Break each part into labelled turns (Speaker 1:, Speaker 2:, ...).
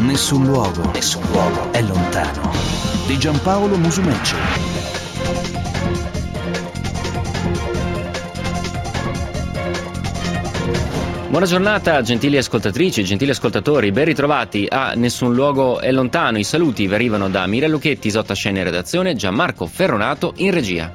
Speaker 1: Nessun luogo è lontano. Di Giampaolo Musumeci.
Speaker 2: Buona giornata, gentili ascoltatrici, gentili ascoltatori, ben ritrovati a Nessun luogo è lontano. I saluti vi arrivano da Mira Lucchetti, Isotta Scena in redazione, Gianmarco Ferronato in regia.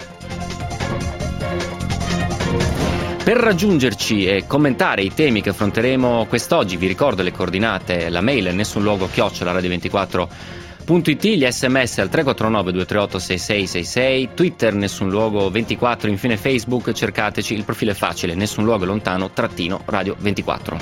Speaker 2: Per raggiungerci e commentare i temi che affronteremo quest'oggi, vi ricordo le coordinate, la mail nessunluogo@radio24.it, gli sms al 349 238 6666, Twitter Nessun Luogo 24, infine Facebook, cercateci, il profilo è facile, Nessun Luogo lontano _Radio 24.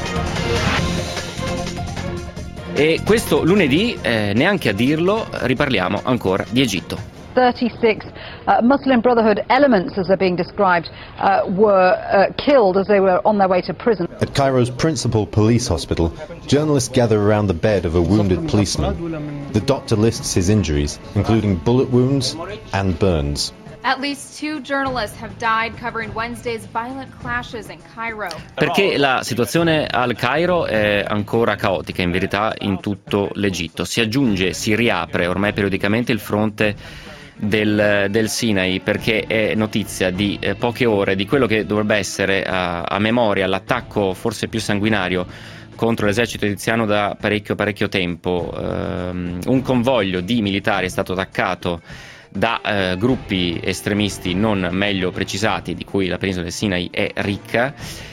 Speaker 2: E questo lunedì, neanche a dirlo, riparliamo ancora di Egitto.
Speaker 3: 36 Muslim Brotherhood elements, as they're being described, were killed as they were on their way to prison.
Speaker 4: At Cairo's principal police hospital, journalists gather around the bed of a wounded policeman. The doctor lists his injuries, including bullet wounds and burns.
Speaker 5: At least 2 journalists have died covering Wednesday's violent clashes in Cairo.
Speaker 2: Perché la situazione al Cairo è ancora caotica, in verità, in tutto l'Egitto. Si riapre ormai periodicamente il fronte del Sinai, perché è notizia di poche ore di quello che dovrebbe essere a memoria l'attacco forse più sanguinario contro l'esercito egiziano da parecchio tempo. Un convoglio di militari è stato attaccato da gruppi estremisti non meglio precisati, di cui la penisola del Sinai è ricca,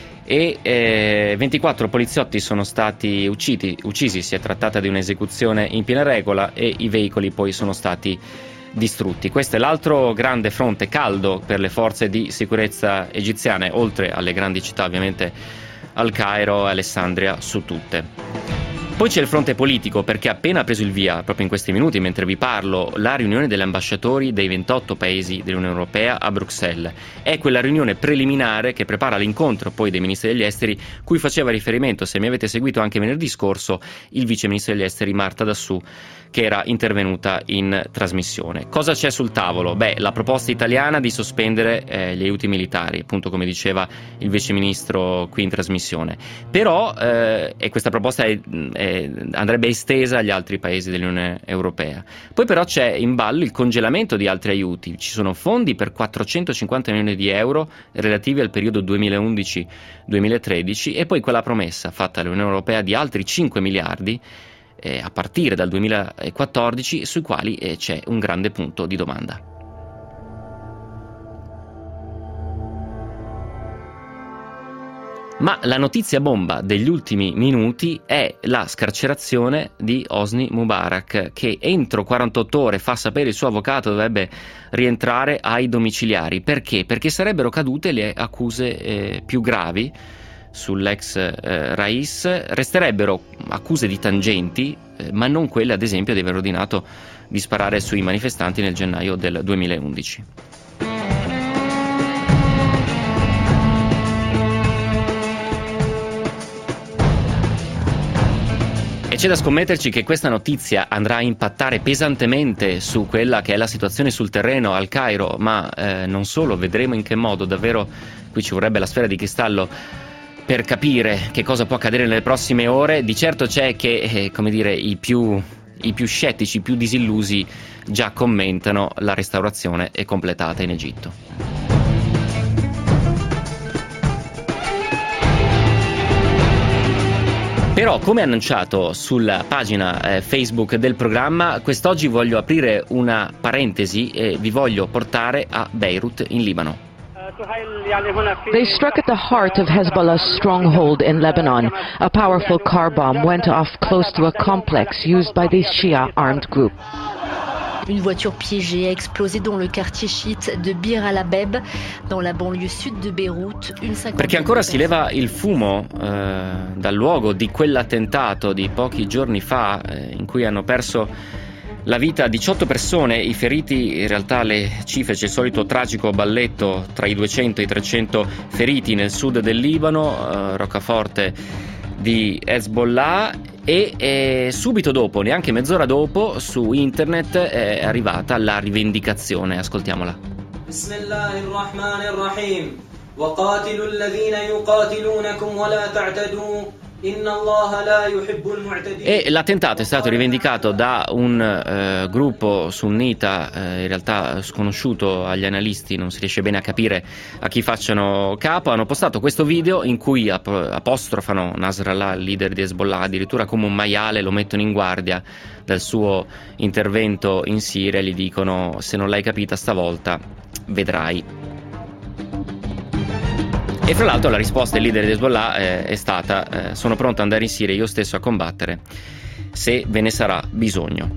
Speaker 2: e 24 poliziotti sono stati uccisi. Si è trattata di un'esecuzione in piena regola e i veicoli poi sono stati distrutti. Questo è l'altro grande fronte caldo per le forze di sicurezza egiziane, oltre alle grandi città ovviamente, al Cairo e Alessandria su tutte. Poi c'è il fronte politico, perché ha appena preso il via, proprio in questi minuti mentre vi parlo, la riunione degli ambasciatori dei 28 paesi dell'Unione Europea a Bruxelles. È quella riunione preliminare che prepara l'incontro poi dei ministri degli esteri, cui faceva riferimento, se mi avete seguito anche venerdì scorso, il vice ministro degli esteri Marta Dassù, che era intervenuta in trasmissione. Cosa c'è sul tavolo? La proposta italiana di sospendere gli aiuti militari, appunto come diceva il vice ministro qui in trasmissione. Però, e questa proposta andrebbe estesa agli altri paesi dell'Unione Europea. Poi però c'è in ballo il congelamento di altri aiuti. Ci sono fondi per 450 milioni di euro relativi al periodo 2011-2013 e poi quella promessa fatta all'Unione Europea di altri 5 miliardi a partire dal 2014, sui quali c'è un grande punto di domanda. Ma la notizia bomba degli ultimi minuti è la scarcerazione di Hosni Mubarak, che entro 48 ore, fa sapere il suo avvocato, dovrebbe rientrare ai domiciliari. Perché? Perché sarebbero cadute le accuse più gravi sull'ex Rais. Resterebbero accuse di tangenti, ma non quelle ad esempio di aver ordinato di sparare sui manifestanti nel gennaio del 2011. E c'è da scommetterci che questa notizia andrà a impattare pesantemente su quella che è la situazione sul terreno al Cairo, ma non solo, vedremo in che modo. Davvero qui ci vorrebbe la sfera di cristallo per capire che cosa può accadere nelle prossime ore. Di certo c'è che, i più scettici, i più disillusi già commentano la restaurazione è completata in Egitto. Però, come annunciato sulla pagina Facebook del programma, quest'oggi voglio aprire una parentesi e vi voglio portare a Beirut in Libano.
Speaker 6: They struck at the heart of Hezbollah's stronghold in Lebanon. A powerful car bomb went off close to a complex used by this Shia armed group.
Speaker 7: Une voiture piégée a explosé dans le quartier chiite de Bir al-Abeb, dans la banlieue sud de Beyrouth.
Speaker 2: Perché ancora si leva il fumo dal luogo di quell'attentato di pochi giorni fa, in cui hanno perso la vita 18 persone, i feriti, in realtà le cifre, c'è il solito tragico balletto tra i 200 e i 300 feriti nel sud del Libano, roccaforte di Hezbollah, e subito dopo, neanche mezz'ora dopo, su internet è arrivata la rivendicazione. Ascoltiamola.
Speaker 8: Bismillahirrahmanirrahim. وقاتلوا الذين يقاتلونكم ولا تعتدوا
Speaker 2: E l'attentato è stato rivendicato da un gruppo sunnita, in realtà sconosciuto agli analisti, non si riesce bene a capire a chi facciano capo. Hanno postato questo video in cui apostrofano Nasrallah, il leader di Hezbollah, addirittura come un maiale, lo mettono in guardia dal suo intervento in Siria e gli dicono: se non l'hai capita stavolta vedrai. E fra l'altro la risposta del leader di Hezbollah è stata: sono pronto ad andare in Siria io stesso a combattere se ve ne sarà bisogno.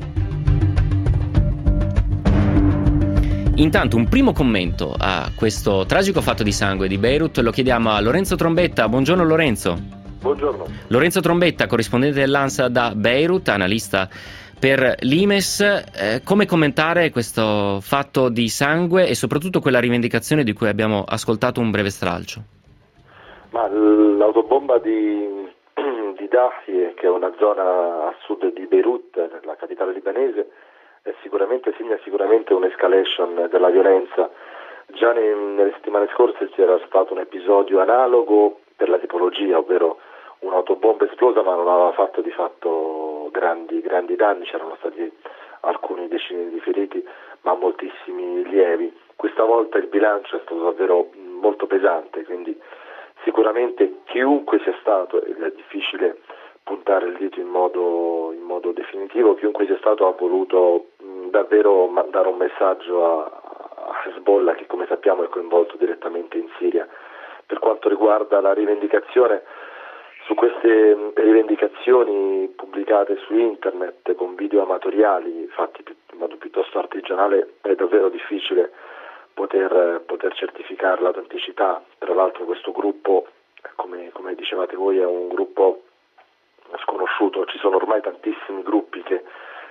Speaker 2: Intanto un primo commento a questo tragico fatto di sangue di Beirut lo chiediamo a Lorenzo Trombetta. Buongiorno Lorenzo.
Speaker 8: Buongiorno. Lorenzo
Speaker 2: Trombetta, corrispondente dell'ANSA da Beirut, analista per l'Imes. Come commentare questo fatto di sangue e soprattutto quella rivendicazione di cui abbiamo ascoltato un breve stralcio?
Speaker 8: Ma l'autobomba di Dahi, che è una zona a sud di Beirut, la capitale libanese, segna sicuramente un'escalation della violenza. Già nelle settimane scorse c'era stato un episodio analogo per la tipologia, ovvero un'autobomba esplosa, ma non aveva fatto di fatto grandi danni. C'erano stati alcuni decine di feriti, ma moltissimi lievi. Questa volta il bilancio è stato davvero molto pesante, quindi sicuramente chiunque sia stato, ed è difficile puntare il dito in modo definitivo, chiunque sia stato ha voluto davvero mandare un messaggio a Hezbollah, che come sappiamo è coinvolto direttamente in Siria. Per quanto riguarda la rivendicazione, su queste rivendicazioni pubblicate su internet con video amatoriali fatti in modo piuttosto artigianale è davvero difficile poter certificare l'autenticità. Tra l'altro questo gruppo, come dicevate voi, è un gruppo sconosciuto. Ci sono ormai tantissimi gruppi che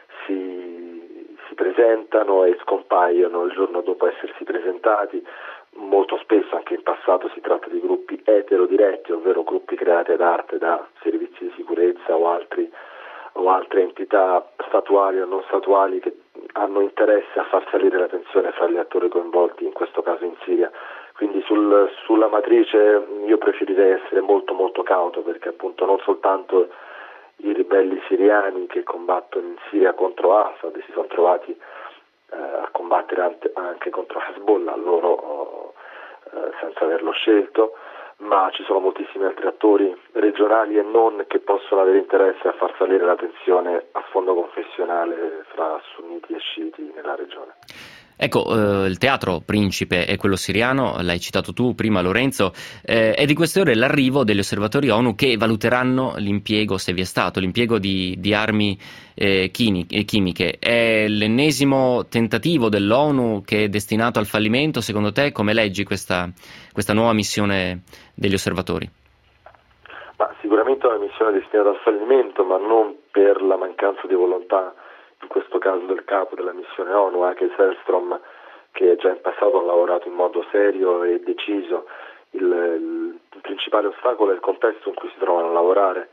Speaker 8: si presentano e scompaiono il giorno dopo essersi presentati. Molto spesso, anche in passato, si tratta di gruppi eterodiretti, ovvero gruppi creati ad arte da servizi di sicurezza o altre entità statuali o non statuali che hanno interesse a far salire la tensione fra gli attori coinvolti, in questo caso in Siria. Quindi sulla matrice io preferirei essere molto molto cauto, perché appunto non soltanto i ribelli siriani che combattono in Siria contro Assad si sono trovati a combattere anche contro Hezbollah, loro senza averlo scelto, ma ci sono moltissimi altri attori regionali e non che possono avere interesse a far salire la tensione a sfondo confessionale fra sunniti e sciiti nella regione.
Speaker 2: Ecco, il teatro principe è quello siriano, l'hai citato tu prima Lorenzo, è di queste ore l'arrivo degli osservatori ONU che valuteranno l'impiego, se vi è stato, l'impiego di armi chimiche. È l'ennesimo tentativo dell'ONU che è destinato al fallimento, secondo te? Come leggi questa nuova missione degli osservatori?
Speaker 8: Ma sicuramente è una missione destinata al fallimento, ma non per la mancanza di volontà, in questo caso del capo della missione ONU, anche Sellström, che già in passato ha lavorato in modo serio e deciso. Il principale ostacolo è il contesto in cui si trovano a lavorare.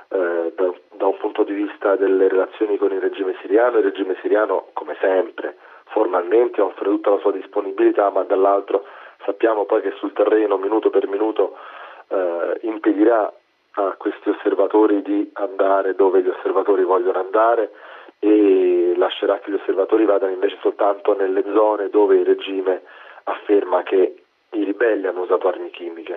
Speaker 8: Da un punto di vista delle relazioni con il regime siriano, come sempre, formalmente offre tutta la sua disponibilità, ma dall'altro sappiamo poi che sul terreno, minuto per minuto, impedirà a questi osservatori di andare dove gli osservatori vogliono andare e lascerà che gli osservatori vadano invece soltanto nelle zone dove il regime afferma che i ribelli hanno usato armi chimiche.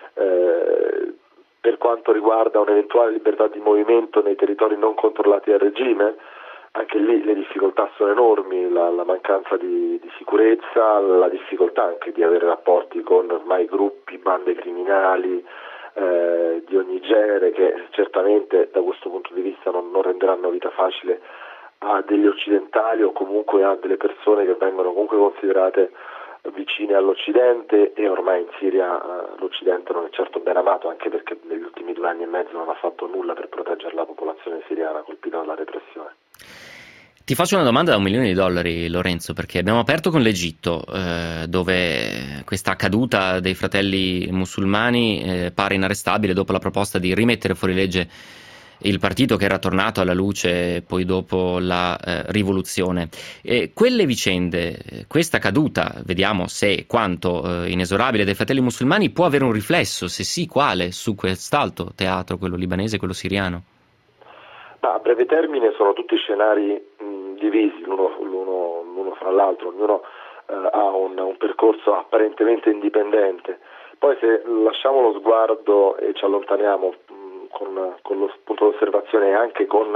Speaker 8: Per quanto riguarda un'eventuale libertà di movimento nei territori non controllati dal regime, anche lì le difficoltà sono enormi, la mancanza di sicurezza, la difficoltà anche di avere rapporti con ormai gruppi, bande criminali di ogni genere, che certamente da questo punto di vista non renderanno vita facile a degli occidentali o comunque a delle persone che vengono comunque considerate vicine all'Occidente, e ormai in Siria l'Occidente non è certo ben amato, anche perché negli ultimi 2 anni e mezzo non ha fatto nulla per proteggere la popolazione siriana colpita dalla repressione.
Speaker 2: Ti faccio una domanda da $1 milione, Lorenzo, perché abbiamo aperto con l'Egitto, dove questa caduta dei fratelli musulmani pare inarrestabile dopo la proposta di rimettere fuori legge il partito che era tornato alla luce poi dopo la rivoluzione. Quelle vicende, questa caduta, vediamo se e quanto inesorabile dei Fratelli Musulmani, può avere un riflesso, se sì quale, su quest'altro teatro, quello libanese, quello siriano?
Speaker 8: A breve termine sono tutti scenari divisi l'uno fra l'altro, ognuno ha un percorso apparentemente indipendente. Poi se lasciamo lo sguardo e ci allontaniamo con lo spunto d'osservazione e anche con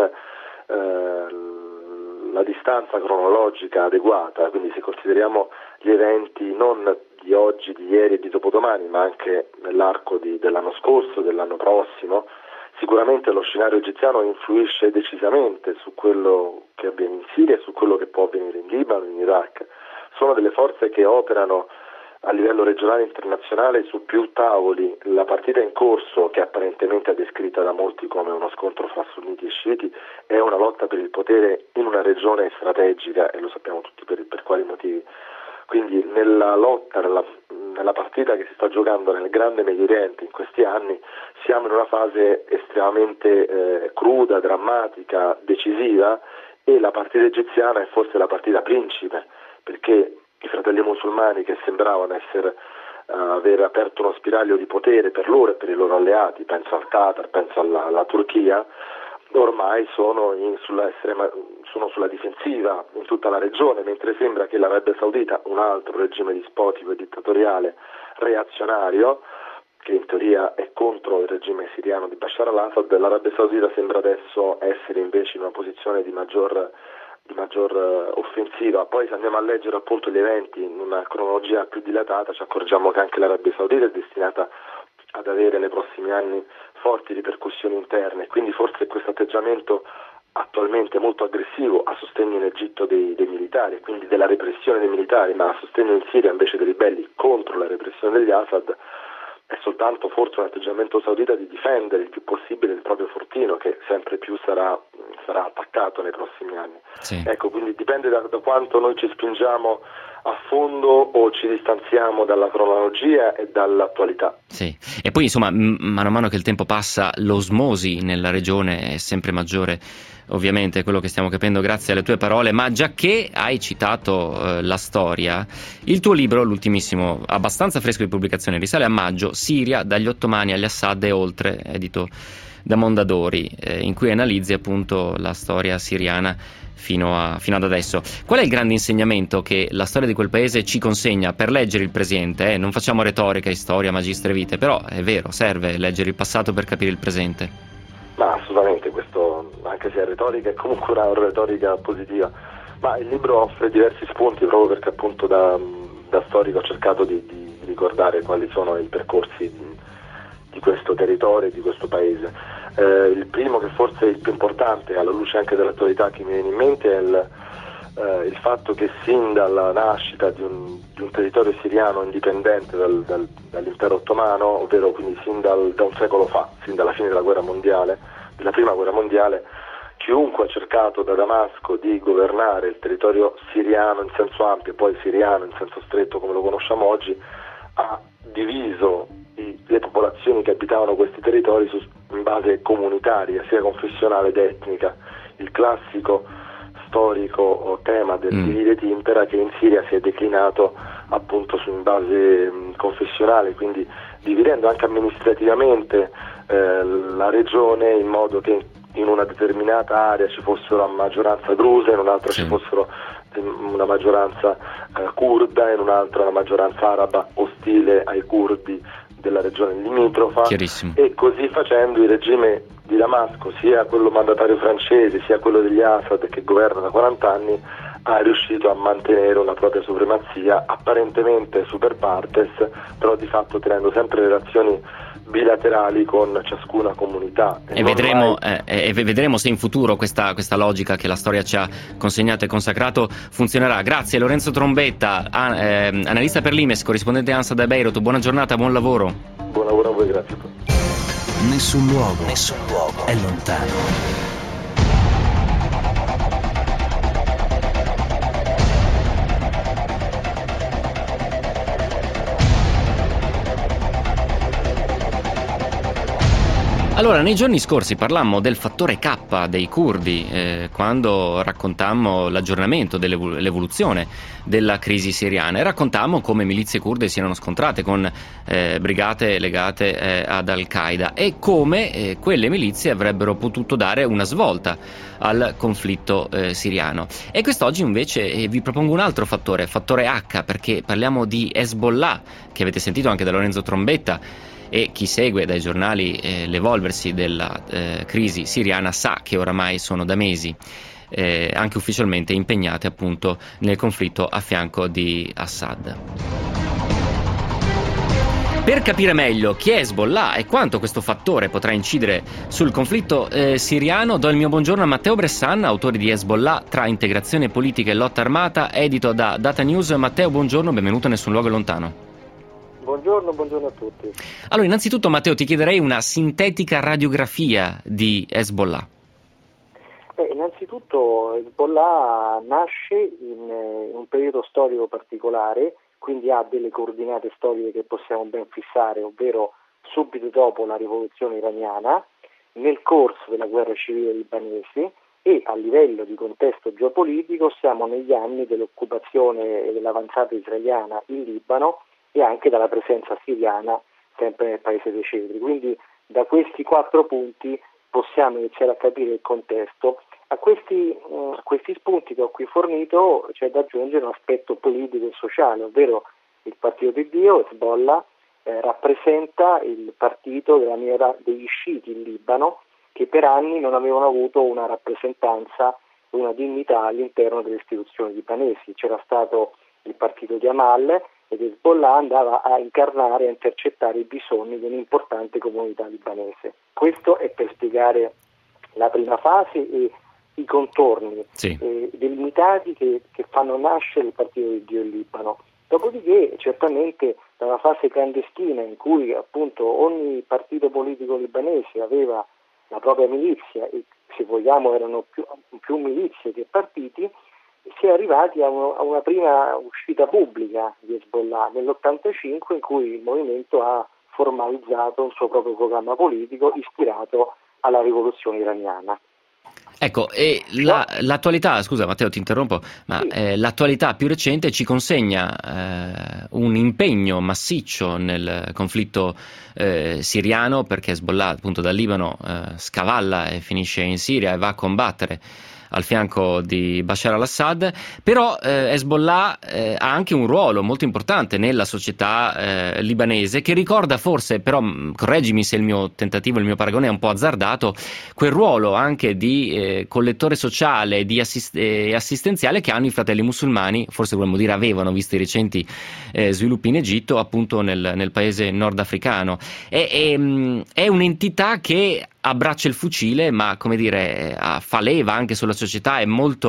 Speaker 8: la distanza cronologica adeguata, quindi se consideriamo gli eventi non di oggi, di ieri e di dopodomani, ma anche nell'arco dell'anno scorso, dell'anno prossimo, sicuramente lo scenario egiziano influisce decisamente su quello che avviene in Siria e su quello che può avvenire in Libano, in Iraq. Sono delle forze che operano a livello regionale e internazionale su più tavoli. La partita in corso, che apparentemente è descritta da molti come uno scontro fra sunniti e sciiti, è una lotta per il potere in una regione strategica, e lo sappiamo tutti per quali motivi. Quindi nella lotta, nella partita che si sta giocando nel grande Medio Oriente in questi anni, siamo in una fase estremamente cruda, drammatica, decisiva, e la partita egiziana è forse la partita principe, perché i Fratelli Musulmani, che sembravano aver aperto uno spiraglio di potere per loro e per i loro alleati, penso al Qatar, penso alla Turchia, ormai sono sulla difensiva in tutta la regione, mentre sembra che l'Arabia Saudita, un altro regime dispotico e dittatoriale reazionario, che in teoria è contro il regime siriano di Bashar al-Assad, l'Arabia Saudita sembra adesso essere invece in una posizione di maggior offensiva. Poi se andiamo a leggere appunto gli eventi in una cronologia più dilatata, ci accorgiamo che anche l'Arabia Saudita è destinata ad avere nei prossimi anni forti ripercussioni interne, quindi forse questo atteggiamento attualmente molto aggressivo a sostegno in Egitto dei militari, quindi della repressione dei militari, ma a sostegno in Siria invece dei ribelli contro la repressione degli Assad, è soltanto forse un atteggiamento saudita di difendere il più possibile il proprio fortino, che sempre più sarà attaccato nei prossimi anni.
Speaker 2: Sì.
Speaker 8: Ecco, quindi dipende da quanto noi ci spingiamo a fondo o ci distanziamo dalla cronologia e dall'attualità.
Speaker 2: Sì, e poi insomma mano a mano che il tempo passa l'osmosi nella regione è sempre maggiore, ovviamente, quello che stiamo capendo grazie alle tue parole, ma già che hai citato la storia, il tuo libro, l'ultimissimo, abbastanza fresco di pubblicazione, risale a maggio, Siria dagli ottomani agli Assad e oltre, edito da Mondadori, in cui analizzi appunto la storia siriana fino ad adesso. Qual è il grande insegnamento che la storia di quel paese ci consegna per leggere il presente? Non facciamo retorica, storia, magistre vite, però è vero, serve leggere il passato per capire il presente.
Speaker 8: Ma assolutamente, questo, anche se è retorica, è comunque una retorica positiva. Ma il libro offre diversi spunti, proprio perché appunto da storico ho cercato di ricordare quali sono i percorsi di questo territorio e di questo paese. Il primo, che forse è il più importante, alla luce anche dell'attualità che mi viene in mente, è il fatto che sin dalla nascita di un territorio siriano indipendente dall'impero ottomano, ovvero quindi sin da un secolo fa, sin dalla fine della prima guerra mondiale, chiunque ha cercato da Damasco di governare il territorio siriano in senso ampio e poi siriano in senso stretto come lo conosciamo oggi, ha diviso le popolazioni che abitavano questi territori in base comunitaria, sia confessionale ed etnica. Il classico storico tema del divide et impera, che in Siria si è declinato appunto in base confessionale, quindi dividendo anche amministrativamente la regione, in modo che in una determinata area ci fossero a maggioranza drusa, in un'altra ci fossero una maggioranza curda, in un'altra una maggioranza araba ostile ai curdi della regione limitrofa. E così facendo il regime di Damasco, sia quello mandatario francese sia quello degli Assad, che governa da 40 anni, ha riuscito a mantenere una propria supremazia, apparentemente super partes, però di fatto tenendo sempre relazioni bilaterali con ciascuna comunità. E
Speaker 2: vedremo se in futuro questa logica che la storia ci ha consegnato e consacrato funzionerà. Grazie Lorenzo Trombetta, analista per l'Imes, corrispondente ANSA da Beirut. Buona giornata, buon lavoro.
Speaker 8: Buon lavoro a voi, grazie.
Speaker 1: Nessun luogo è lontano.
Speaker 2: Allora, nei giorni scorsi parlammo del fattore K dei curdi, quando raccontammo l'aggiornamento dell'evoluzione della crisi siriana, e raccontammo come milizie kurde si erano scontrate con brigate legate ad Al-Qaeda e come quelle milizie avrebbero potuto dare una svolta al conflitto siriano. E quest'oggi invece vi propongo un altro fattore H, perché parliamo di Hezbollah, che avete sentito anche da Lorenzo Trombetta, e chi segue dai giornali l'evolversi della crisi siriana sa che oramai sono da mesi anche ufficialmente impegnate appunto nel conflitto a fianco di Assad. Per capire meglio chi è Hezbollah e quanto questo fattore potrà incidere sul conflitto siriano, do il mio buongiorno a Matteo Bressan, autore di Hezbollah tra integrazione politica e lotta armata, edito da Data News. Matteo, buongiorno, benvenuto a Nessun Luogo Lontano.
Speaker 9: Buongiorno a tutti.
Speaker 2: Allora, innanzitutto Matteo, ti chiederei una sintetica radiografia di Hezbollah.
Speaker 9: Innanzitutto Hezbollah nasce in un periodo storico particolare, quindi ha delle coordinate storiche che possiamo ben fissare, ovvero subito dopo la rivoluzione iraniana, nel corso della guerra civile libanese, e a livello di contesto geopolitico siamo negli anni dell'occupazione e dell'avanzata israeliana in Libano e anche dalla presenza siriana sempre nel Paese dei Cedri. Quindi da questi 4 punti possiamo iniziare a capire il contesto. A questi spunti che ho qui fornito c'è da aggiungere un aspetto politico e sociale, ovvero il partito di Dio, Hezbollah, rappresenta il partito della miniera degli sciiti in Libano, che per anni non avevano avuto una rappresentanza, una dignità all'interno delle istituzioni libanesi. C'era stato il partito di Amal, ed Hezbollah andava a incarnare, a intercettare i bisogni di un'importante comunità libanese. Questo è per spiegare la prima fase e i contorni delimitati che fanno nascere il partito di Dio in Libano. Dopodiché, certamente, dalla fase clandestina in cui appunto ogni partito politico libanese aveva la propria milizia, e se vogliamo erano più milizie che partiti, si è arrivati a una prima uscita pubblica di Hezbollah nell'85, in cui il movimento ha formalizzato un suo proprio programma politico ispirato alla rivoluzione iraniana.
Speaker 2: Ecco, e l'attualità, scusa Matteo ti interrompo, ma l'attualità più recente ci consegna un impegno massiccio nel conflitto siriano, perché Hezbollah appunto dal Libano scavalla e finisce in Siria e va a combattere al fianco di Bashar al-Assad, però Hezbollah ha anche un ruolo molto importante nella società libanese, che ricorda forse, però correggimi se il mio tentativo, il mio paragone è un po' azzardato, quel ruolo anche di collettore sociale e assistenziale che hanno i fratelli musulmani, forse dovremmo dire avevano, visto i recenti sviluppi in Egitto, appunto nel paese nordafricano. È un'entità che abbraccia il fucile, ma come dire fa leva anche sulla società, è molto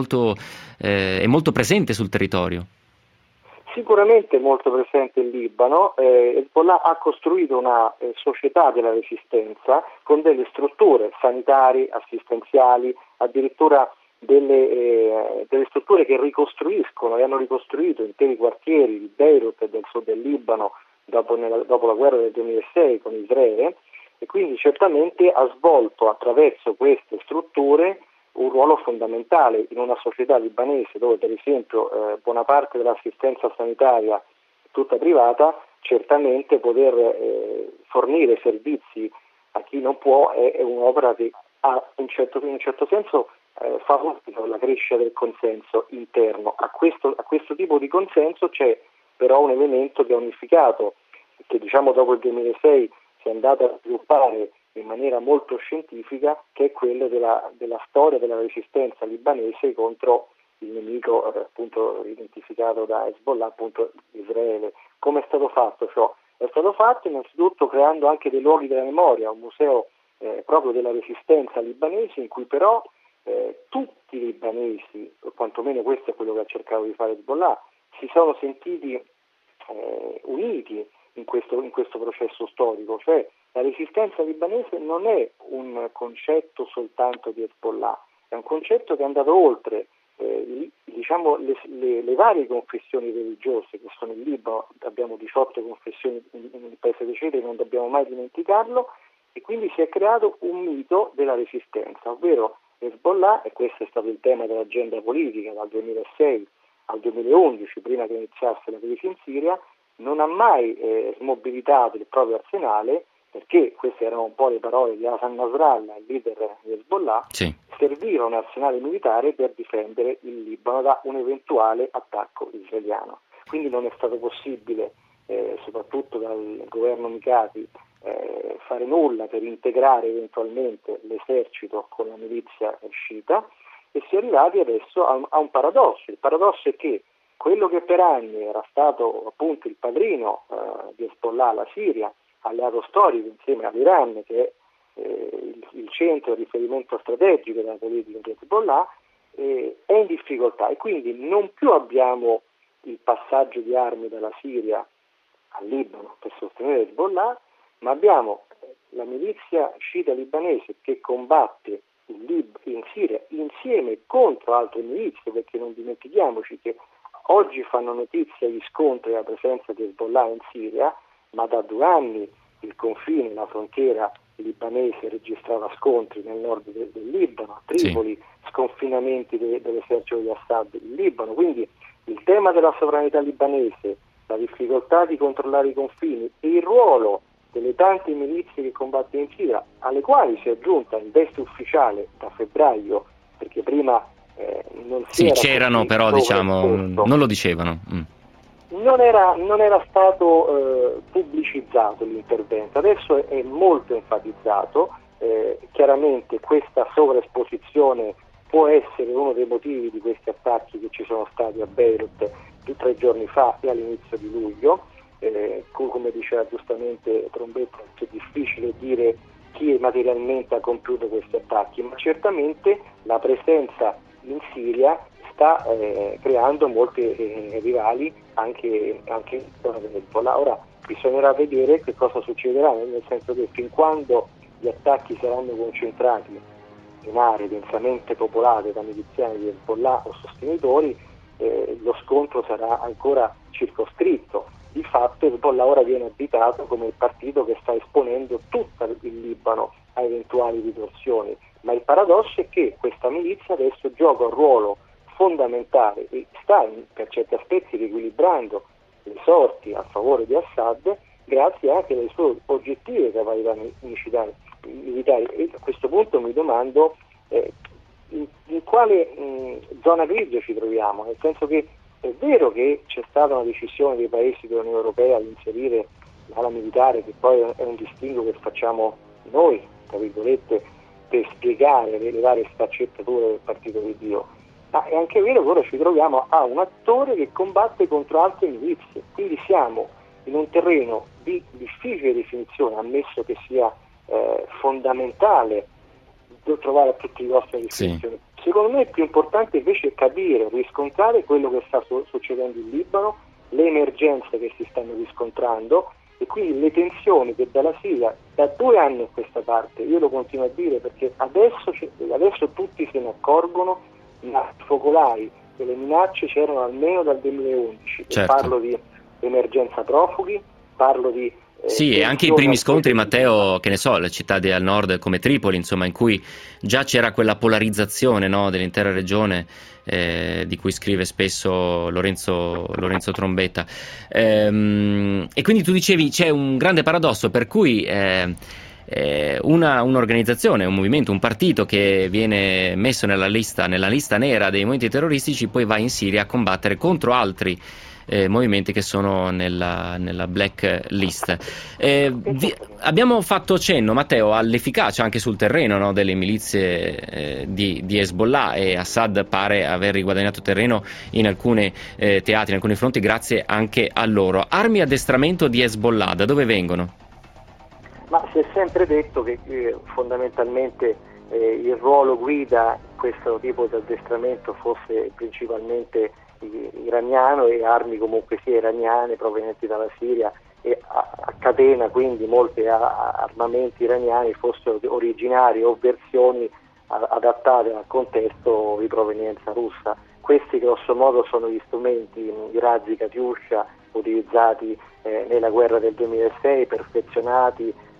Speaker 2: presente sul territorio.
Speaker 9: Sicuramente molto presente in Libano. Hezbollah ha costruito una società della resistenza con delle strutture sanitarie, assistenziali, addirittura delle strutture che ricostruiscono e hanno ricostruito interi quartieri di Beirut e del sud del Libano dopo la guerra del 2006 con Israele. E quindi certamente ha svolto attraverso queste strutture un ruolo fondamentale in una società libanese dove per esempio buona parte dell'assistenza sanitaria è tutta privata. Certamente poter fornire servizi a chi non può è un'opera che ha in un certo senso favorito la crescita del consenso interno. A questo tipo di consenso c'è però un elemento che ha unificato, che diciamo dopo il 2006 si è andato a sviluppare in maniera molto scientifica, che è quello della storia della resistenza libanese contro il nemico appunto identificato da Hezbollah, appunto Israele. Come è stato fatto ciò? È stato fatto innanzitutto creando anche dei luoghi della memoria, un museo proprio della resistenza libanese, in cui però tutti i libanesi, o quantomeno questo è quello che ha cercato di fare Hezbollah, si sono sentiti uniti in questo processo storico. Cioè la resistenza libanese non è un concetto soltanto di Hezbollah, è un concetto che è andato oltre le varie confessioni religiose che sono in Libano. Abbiamo 18 confessioni nel Paese dei Cedri, non dobbiamo mai dimenticarlo, e quindi si è creato un mito della resistenza, ovvero Hezbollah, e questo è stato il tema dell'agenda politica dal 2006 al 2011, prima che iniziasse la crisi in Siria, non ha mai smobilitato il proprio arsenale, perché queste erano un po' le parole di Hassan Nasrallah, il leader di Hezbollah,
Speaker 2: sì.
Speaker 9: Serviva un arsenale militare per difendere il Libano da un eventuale attacco israeliano. Quindi non è stato possibile, soprattutto dal governo Mikati, fare nulla per integrare eventualmente l'esercito con la milizia sciita, e si è arrivati adesso a un paradosso. Il paradosso è che quello che per anni era stato appunto il padrino di Hezbollah, la Siria, alleato storico insieme all'Iran, che è il centro di riferimento strategico della politica di Hezbollah, è in difficoltà, e quindi non più abbiamo il passaggio di armi dalla Siria al Libano per sostenere Hezbollah, ma abbiamo la milizia sciita libanese che combatte in Siria insieme contro altre milizie, perché non dimentichiamoci che oggi fanno notizia gli scontri e la presenza di Hezbollah in Siria, ma da 2 anni il confine, la frontiera libanese registrava scontri nel nord del Libano, a Tripoli, sì. Sconfinamenti dell'esercito di Assad in Libano. Quindi il tema della sovranità libanese, la difficoltà di controllare i confini e il ruolo delle tante milizie che combattono in Siria, alle quali si è aggiunta in veste ufficiale da febbraio, perché prima non si era
Speaker 2: c'erano, però diciamo non lo dicevano.
Speaker 9: Non era stato pubblicizzato l'intervento, adesso è molto enfatizzato. Chiaramente questa sovraesposizione può essere uno dei motivi di questi attacchi che ci sono stati a Beirut 3 giorni fa e all'inizio di luglio. Come diceva giustamente Trombetta, è difficile dire chi materialmente ha compiuto questi attacchi, ma certamente la presenza in Siria sta creando molti rivali anche in zona dell'Hezbollah. Ora bisognerà vedere che cosa succederà, nel senso che fin quando gli attacchi saranno concentrati in aree densamente popolate da miliziani di Hezbollah o sostenitori, lo scontro sarà ancora circoscritto. Di fatto Hezbollah ora viene additato come il partito che sta esponendo tutto il Libano a eventuali ritorsioni, ma il paradosso è che questa milizia adesso gioca un ruolo fondamentale e sta per certi aspetti riequilibrando le sorti a favore di Assad, grazie anche alle sue oggettive capacità militari. E a questo punto mi domando in quale zona grigia ci troviamo, nel senso che è vero che c'è stata una decisione dei paesi dell'Unione Europea di inserire l'ala militare, che poi è un distinguo che facciamo noi, tra virgolette, per spiegare le varie sfaccettature del partito di Dio, ma è anche vero che ora ci troviamo a un attore che combatte contro altre milizie, quindi siamo in un terreno di difficile definizione, ammesso che sia fondamentale trovare a tutti i costi una definizione. Sì. Secondo me il più importante invece è capire, riscontrare quello che sta succedendo in Libano, le emergenze che si stanno riscontrando e quindi le tensioni che dalla Siria da 2 anni a questa parte, io lo continuo a dire perché adesso tutti se ne accorgono, ma i focolai e le minacce c'erano almeno dal 2011.
Speaker 2: Certo.
Speaker 9: Parlo di emergenza profughi, parlo di
Speaker 2: sì, e anche i primi scontri, Matteo, che ne so, le città al nord come Tripoli, insomma, in cui già c'era quella polarizzazione, no, dell'intera regione, di cui scrive spesso Lorenzo Trombetta. E quindi tu dicevi c'è un grande paradosso per cui un'organizzazione, un movimento, un partito che viene messo nella lista nera dei movimenti terroristici poi va in Siria a combattere contro altri movimenti che sono nella black list. Abbiamo fatto cenno, Matteo, all'efficacia anche sul terreno, no, delle milizie di Hezbollah, e Assad pare aver riguadagnato terreno in alcuni teatri, in alcuni fronti, grazie anche a loro. Armi e addestramento di Hezbollah, da dove vengono?
Speaker 9: Ma si è sempre detto che fondamentalmente il ruolo guida questo tipo di addestramento fosse principalmente iraniano, e armi comunque sia iraniane provenienti dalla Siria, e a catena quindi molti armamenti iraniani fossero originari o versioni adattate al contesto di provenienza russa. Questi grosso modo sono gli strumenti, i razzi Katyusha utilizzati nella guerra del 2006, perfezionati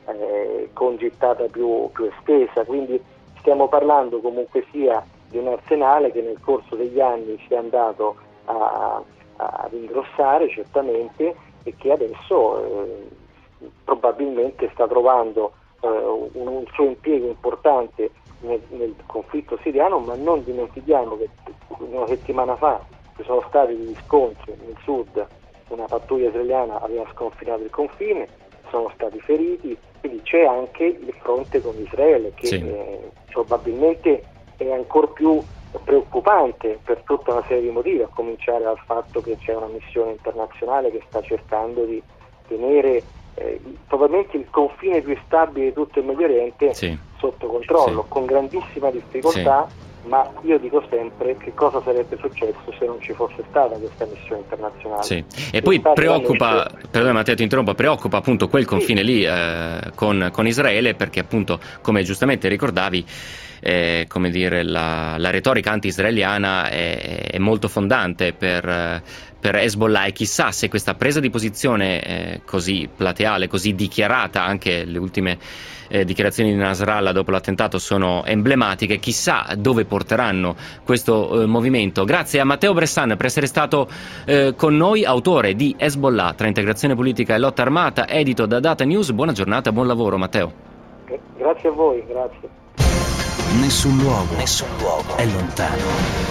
Speaker 9: con gittata più estesa, quindi stiamo parlando comunque sia di un arsenale che nel corso degli anni si è andato ad ingrossare certamente, e che adesso probabilmente sta trovando un suo impiego importante nel conflitto siriano, ma non dimentichiamo che una settimana fa ci sono stati degli scontri nel sud, una pattuglia israeliana aveva sconfinato il confine, sono stati feriti, quindi c'è anche il fronte con Israele che probabilmente è ancora più preoccupante per tutta una serie di motivi, a cominciare dal fatto che c'è una missione internazionale che sta cercando di tenere probabilmente il confine più stabile di tutto il Medio Oriente sotto controllo, con grandissima difficoltà, ma io dico sempre che cosa sarebbe successo se non ci fosse stata questa missione internazionale.
Speaker 2: E poi preoccupa, perdona Matteo ti interrompo, preoccupa appunto quel confine lì con Israele, perché appunto, come giustamente ricordavi, come dire, la retorica anti-israeliana è molto fondante per Hezbollah, e chissà se questa presa di posizione così plateale, così dichiarata, anche le ultime dichiarazioni di Nasrallah dopo l'attentato sono emblematiche, chissà dove porteranno questo movimento. Grazie a Matteo Bressan per essere stato con noi, autore di Hezbollah tra integrazione politica e lotta armata, edito da Data News. Buona giornata, buon lavoro Matteo.
Speaker 9: Grazie a voi, grazie.
Speaker 1: Nessun luogo è lontano.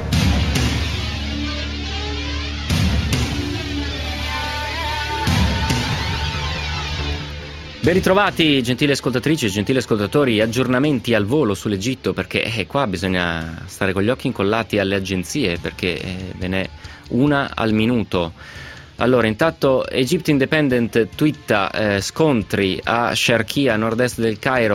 Speaker 2: Ben ritrovati gentili ascoltatrici e gentili ascoltatori, aggiornamenti al volo sull'Egitto, perché qua bisogna stare con gli occhi incollati alle agenzie, perché ve n'è una al minuto. Allora, intanto Egypt Independent twitta scontri a Sharqiya, a nord-est del Cairo,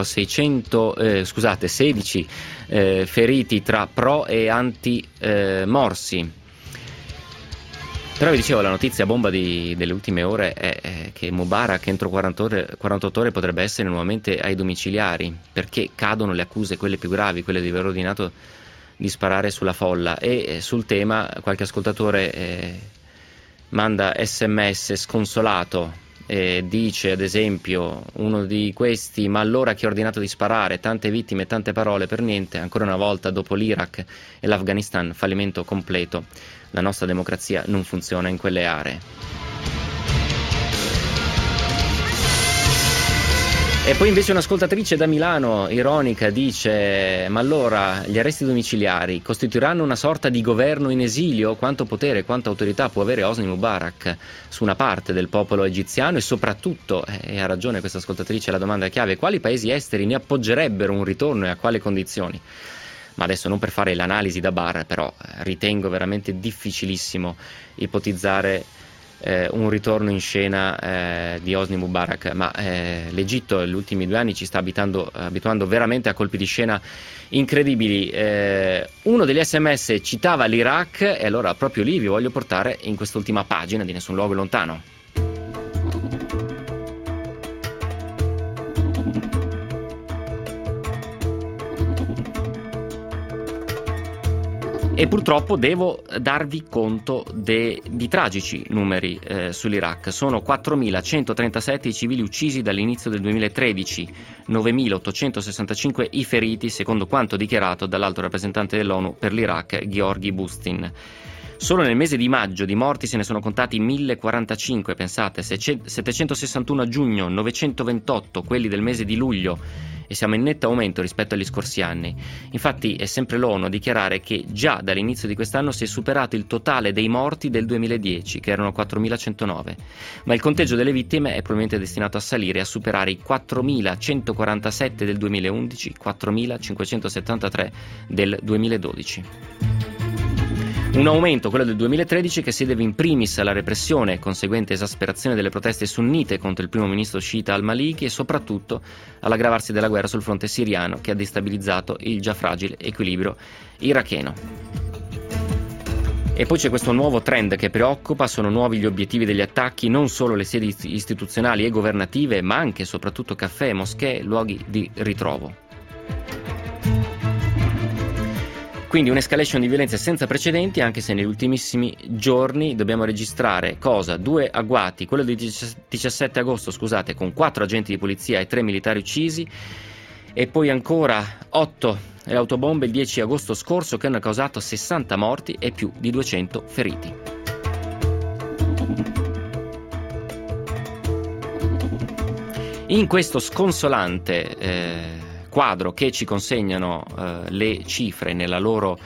Speaker 2: 16 feriti tra pro e anti-morsi. Però vi dicevo, la notizia bomba delle ultime ore è che Mubarak entro 48 ore potrebbe essere nuovamente ai domiciliari, perché cadono le accuse, quelle più gravi, quelle di aver ordinato di sparare sulla folla. E sul tema qualche ascoltatore manda SMS sconsolato, dice ad esempio uno di questi: ma allora chi ha ordinato di sparare? Tante vittime, tante parole per niente. Ancora una volta, dopo l'Iraq e l'Afghanistan, fallimento completo. La nostra democrazia non funziona in quelle aree. E poi invece un'ascoltatrice da Milano, ironica, dice: ma allora gli arresti domiciliari costituiranno una sorta di governo in esilio? Quanto potere, quanta autorità può avere Hosni Mubarak su una parte del popolo egiziano? E soprattutto, e ha ragione questa ascoltatrice, la domanda è chiave: quali paesi esteri ne appoggerebbero un ritorno e a quali condizioni? Ma adesso, non per fare l'analisi da bar, però ritengo veramente difficilissimo ipotizzare un ritorno in scena di Hosni Mubarak, ma l'Egitto negli ultimi 2 anni ci sta abituando veramente a colpi di scena incredibili. Uno degli SMS citava l'Iraq, e allora proprio lì vi voglio portare in quest'ultima pagina di Nessun luogo lontano. E purtroppo devo darvi conto di tragici numeri sull'Iraq. Sono 4.137 i civili uccisi dall'inizio del 2013, 9.865 i feriti, secondo quanto dichiarato dall'alto rappresentante dell'ONU per l'Iraq, Georgi Bustin. Solo nel mese di maggio di morti se ne sono contati 1.045, pensate, 761 a giugno, 928 quelli del mese di luglio, e siamo in netto aumento rispetto agli scorsi anni. Infatti è sempre l'ONU a dichiarare che già dall'inizio di quest'anno si è superato il totale dei morti del 2010, che erano 4.109, ma il conteggio delle vittime è probabilmente destinato a salire, a superare i 4.147 del 2011, 4.573 del 2012. Un aumento, quello del 2013, che si deve in primis alla repressione e conseguente esasperazione delle proteste sunnite contro il primo ministro sciita al-Maliki, e soprattutto all'aggravarsi della guerra sul fronte siriano, che ha destabilizzato il già fragile equilibrio iracheno. E poi c'è questo nuovo trend che preoccupa: sono nuovi gli obiettivi degli attacchi, non solo le sedi istituzionali e governative, ma anche e soprattutto caffè, moschee, luoghi di ritrovo. Quindi un'escalation di violenze senza precedenti, anche se negli ultimissimi giorni dobbiamo registrare cosa? 2 agguati, quello del 17 agosto, scusate, con 4 agenti di polizia e 3 militari uccisi, e poi ancora 8 le autobombe il 10 agosto scorso che hanno causato 60 morti e più di 200 feriti. In questo sconsolante quadro che ci consegnano le cifre nella loro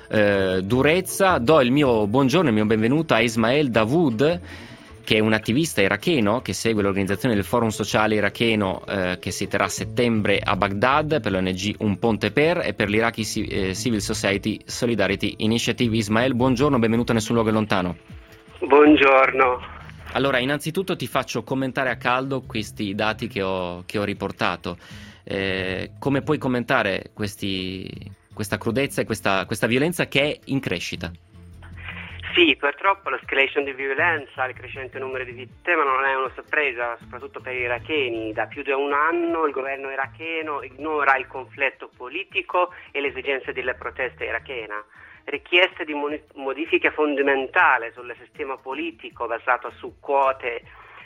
Speaker 2: durezza, do il mio buongiorno, il mio benvenuto a Ismail Dawood, che è un attivista iracheno che segue l'organizzazione del Forum Sociale Iracheno che si terrà a settembre a Baghdad per l'ONG Un Ponte Per e per l'Iraqi Civil Society Solidarity Initiative. Ismail, buongiorno, benvenuto a Nessun Luogo è Lontano.
Speaker 10: Buongiorno.
Speaker 2: Allora, innanzitutto ti faccio commentare a caldo questi dati che ho riportato. Come puoi commentare questa crudezza e questa violenza che è in crescita?
Speaker 10: Sì, purtroppo l'escalation di violenza, il crescente numero di vittime non è una sorpresa, soprattutto per gli iracheni. Da più di un anno il governo iracheno ignora il conflitto politico e le esigenze delle proteste irachene. Richieste di modifiche fondamentali sul sistema politico basato su quote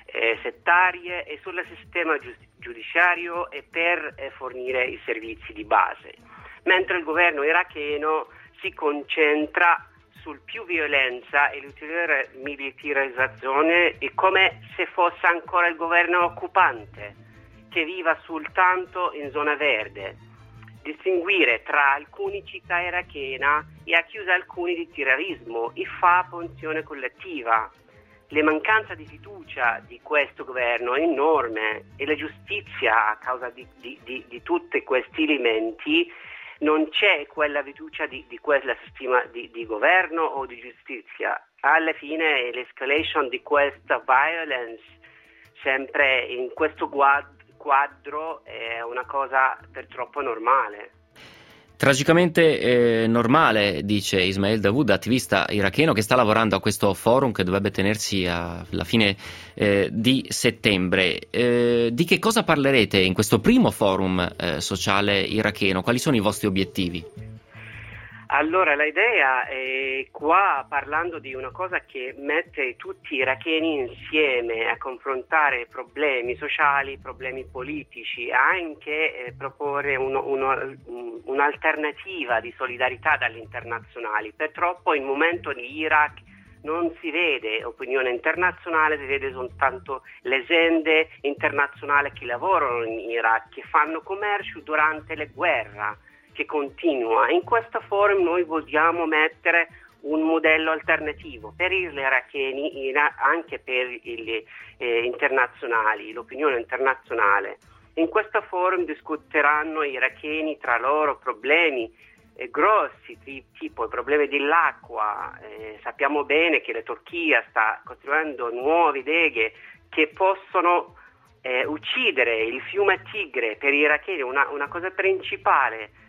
Speaker 10: settarie e sul sistema giudiziario e per fornire i servizi di base, mentre il governo iracheno si concentra sul più violenza e l'ulteriore militarizzazione, e come se fosse ancora il governo occupante che viva soltanto in zona verde, distinguere tra alcune città irachene e accusa alcuni di terrorismo e fa punizione collettiva. La mancanza di fiducia di questo governo è enorme e la giustizia, a causa di tutti questi elementi, non c'è quella fiducia di quel sistema di governo o di giustizia. Alla fine l'escalation di questa violence, sempre in questo quadro, è una cosa purtroppo normale.
Speaker 2: Tragicamente normale, dice Ismail Dawood, attivista iracheno che sta lavorando a questo forum che dovrebbe tenersi alla fine di settembre. Di che cosa parlerete in questo primo forum sociale iracheno? Quali sono i vostri obiettivi?
Speaker 10: Allora, l'idea è qua, parlando di una cosa che mette tutti i iracheni insieme a confrontare problemi sociali, problemi politici, anche proporre un'alternativa di solidarietà dall'internazionali. Purtroppo in momento di Iraq non si vede opinione internazionale, si vede soltanto le aziende internazionali che lavorano in Iraq, che fanno commercio durante le guerre, che continua. In questo forum noi vogliamo mettere un modello alternativo per gli iracheni, anche per gli internazionali, l'opinione internazionale. In questo forum discuteranno gli iracheni tra loro problemi grossi, tipo i problemi dell'acqua. Sappiamo bene che la Turchia sta costruendo nuove dighe che possono uccidere il fiume Tigre per gli iracheni, una cosa principale.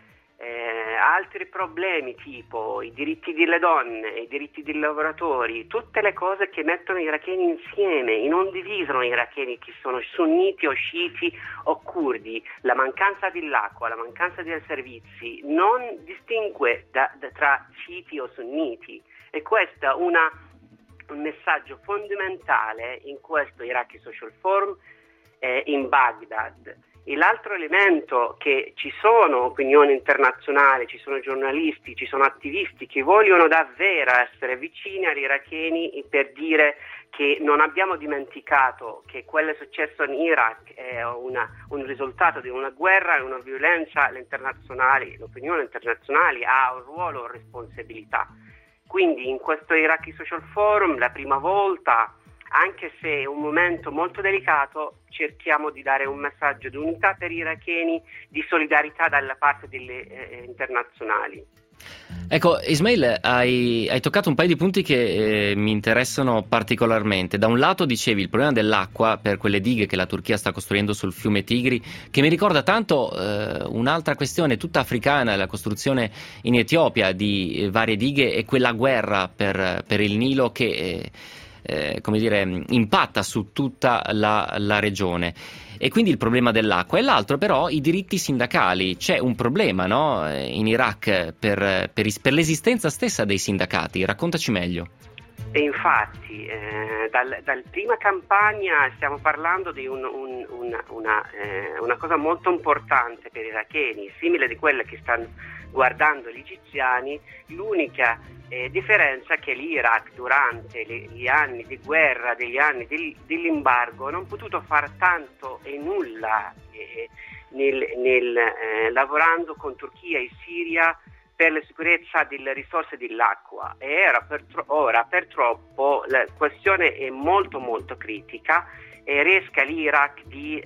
Speaker 10: Altri problemi tipo i diritti delle donne, i diritti dei lavoratori, tutte le cose che mettono gli iracheni insieme e non dividono gli iracheni che sono sunniti o sciiti o curdi. La mancanza dell'acqua, la mancanza dei servizi non distingue tra sciiti o sunniti, e questo è un messaggio fondamentale in questo Iraqi Social Forum in Baghdad. E l'altro elemento, che ci sono opinioni internazionali, ci sono giornalisti, ci sono attivisti che vogliono davvero essere vicini agli iracheni per dire che non abbiamo dimenticato che quello che è successo in Iraq è un risultato di una guerra e una violenza. L'opinione internazionale ha un ruolo e responsabilità. Quindi in questo Iraqi Social Forum, la prima volta, anche se è un momento molto delicato, cerchiamo di dare un messaggio di unità per gli iracheni, di solidarietà dalla parte delle internazionali.
Speaker 2: Ecco, Ismail, hai toccato un paio di punti che mi interessano particolarmente. Da un lato dicevi il problema dell'acqua per quelle dighe che la Turchia sta costruendo sul fiume Tigri, che mi ricorda tanto un'altra questione tutta africana, la costruzione in Etiopia di varie dighe e quella guerra per il Nilo che impatta su tutta la regione. E quindi il problema dell'acqua. E l'altro però i diritti sindacali. C'è un problema, no? In Iraq per l'esistenza stessa dei sindacati. Raccontaci meglio.
Speaker 10: E infatti dalla prima campagna stiamo parlando di una cosa molto importante per gli iracheni, simile di quelle che stanno guardando gli egiziani. L'unica differenza è che l'Iraq durante gli anni di guerra, degli anni dell'embargo, non ha potuto fare tanto e nulla lavorando con Turchia e Siria per la sicurezza delle risorse dell'acqua, e ora purtroppo la questione è molto molto critica e rischia l'Iraq di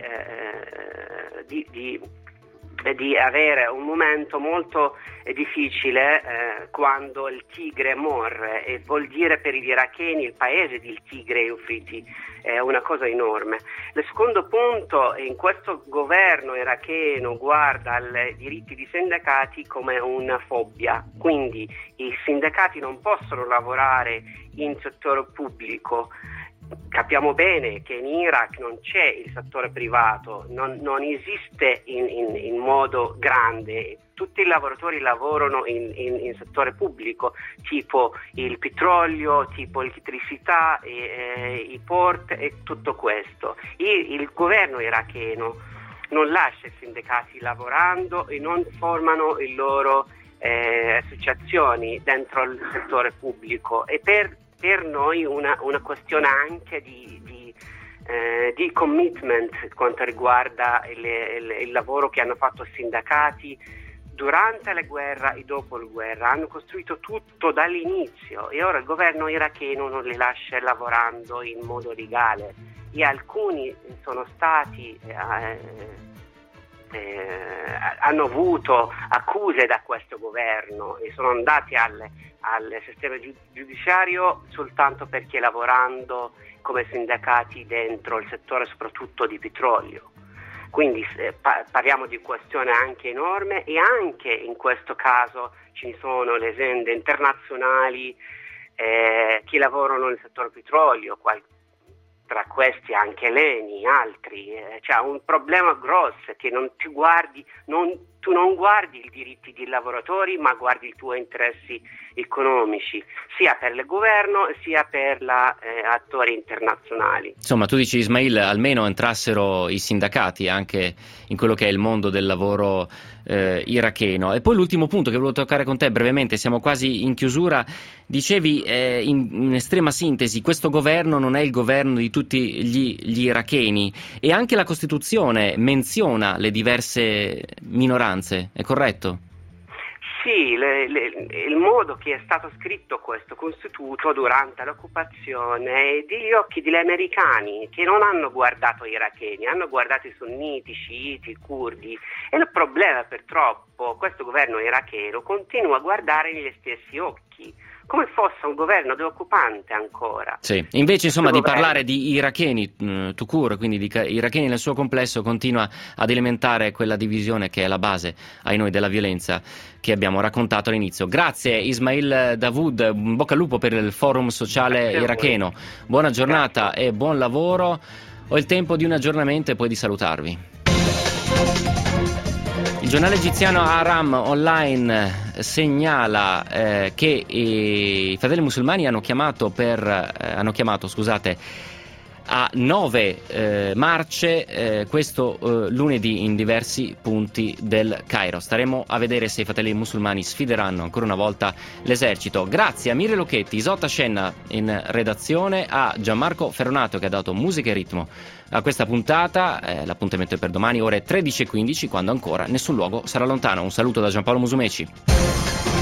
Speaker 10: avere un momento molto difficile quando il Tigre morre, e vuol dire per gli iracheni il paese del Tigre Eufriti è una cosa enorme. Il secondo punto, in questo governo iracheno guarda i diritti dei sindacati come una fobia, quindi i sindacati non possono lavorare in settore pubblico. Capiamo bene che in Iraq non c'è il settore privato, non esiste in modo grande. Tutti i lavoratori lavorano in settore pubblico, tipo il petrolio, tipo l'elettricità, i port e tutto questo. Il governo iracheno non lascia i sindacati lavorando e non formano le loro associazioni dentro il settore pubblico, e per noi una questione anche di commitment quanto riguarda il lavoro che hanno fatto i sindacati durante la guerra e dopo la guerra. Hanno costruito tutto dall'inizio e ora il governo iracheno non li lascia lavorando in modo legale, e alcuni sono stati hanno avuto accuse da questo governo e sono andati al sistema giudiziario soltanto perché lavorando come sindacati dentro il settore soprattutto di petrolio. Quindi parliamo di questione anche enorme, e anche in questo caso ci sono le aziende internazionali che lavorano nel settore petrolio, tra questi anche Eni, altri. C'è un problema grosso che tu non guardi i diritti dei lavoratori, ma guardi i tuoi interessi economici, sia per il governo sia per gli attori internazionali.
Speaker 2: Insomma, tu dici, Ismail, almeno entrassero i sindacati anche in quello che è il mondo del lavoro iracheno. E poi l'ultimo punto che volevo toccare con te brevemente, siamo quasi in chiusura. Dicevi in estrema sintesi, questo governo non è il governo di tutti gli iracheni, e anche la Costituzione menziona le diverse minoranze, è corretto?
Speaker 10: Sì, il modo che è stato scritto questo Costituto durante l'occupazione è degli occhi degli americani, che non hanno guardato gli iracheni, hanno guardato i sunniti, i sciiti, i curdi, e il problema purtroppo questo governo iracheno continua a guardare negli stessi occhi, come fosse un governo di occupante ancora.
Speaker 2: Sì, invece insomma di parlare di iracheni tout court, quindi di iracheni nel suo complesso, continua ad alimentare quella divisione che è la base, ai noi, della violenza che abbiamo raccontato all'inizio. Grazie Ismail Dawood, in bocca al lupo per il forum sociale iracheno. Buona giornata. Grazie. E buon lavoro. Ho il tempo di un aggiornamento e poi di salutarvi. Il giornale egiziano Ahram Online segnala che i fratelli musulmani hanno chiamato a 9 marce questo lunedì in diversi punti del Cairo. Staremo a vedere se i fratelli musulmani sfideranno ancora una volta l'esercito. Grazie a Mire Lucchetti, Isotta Scenna in redazione, a Gianmarco Ferronato che ha dato musica e ritmo a questa puntata. L'appuntamento è per domani ore 13:15, quando ancora nessun luogo sarà lontano. Un saluto da Giampaolo Musumeci.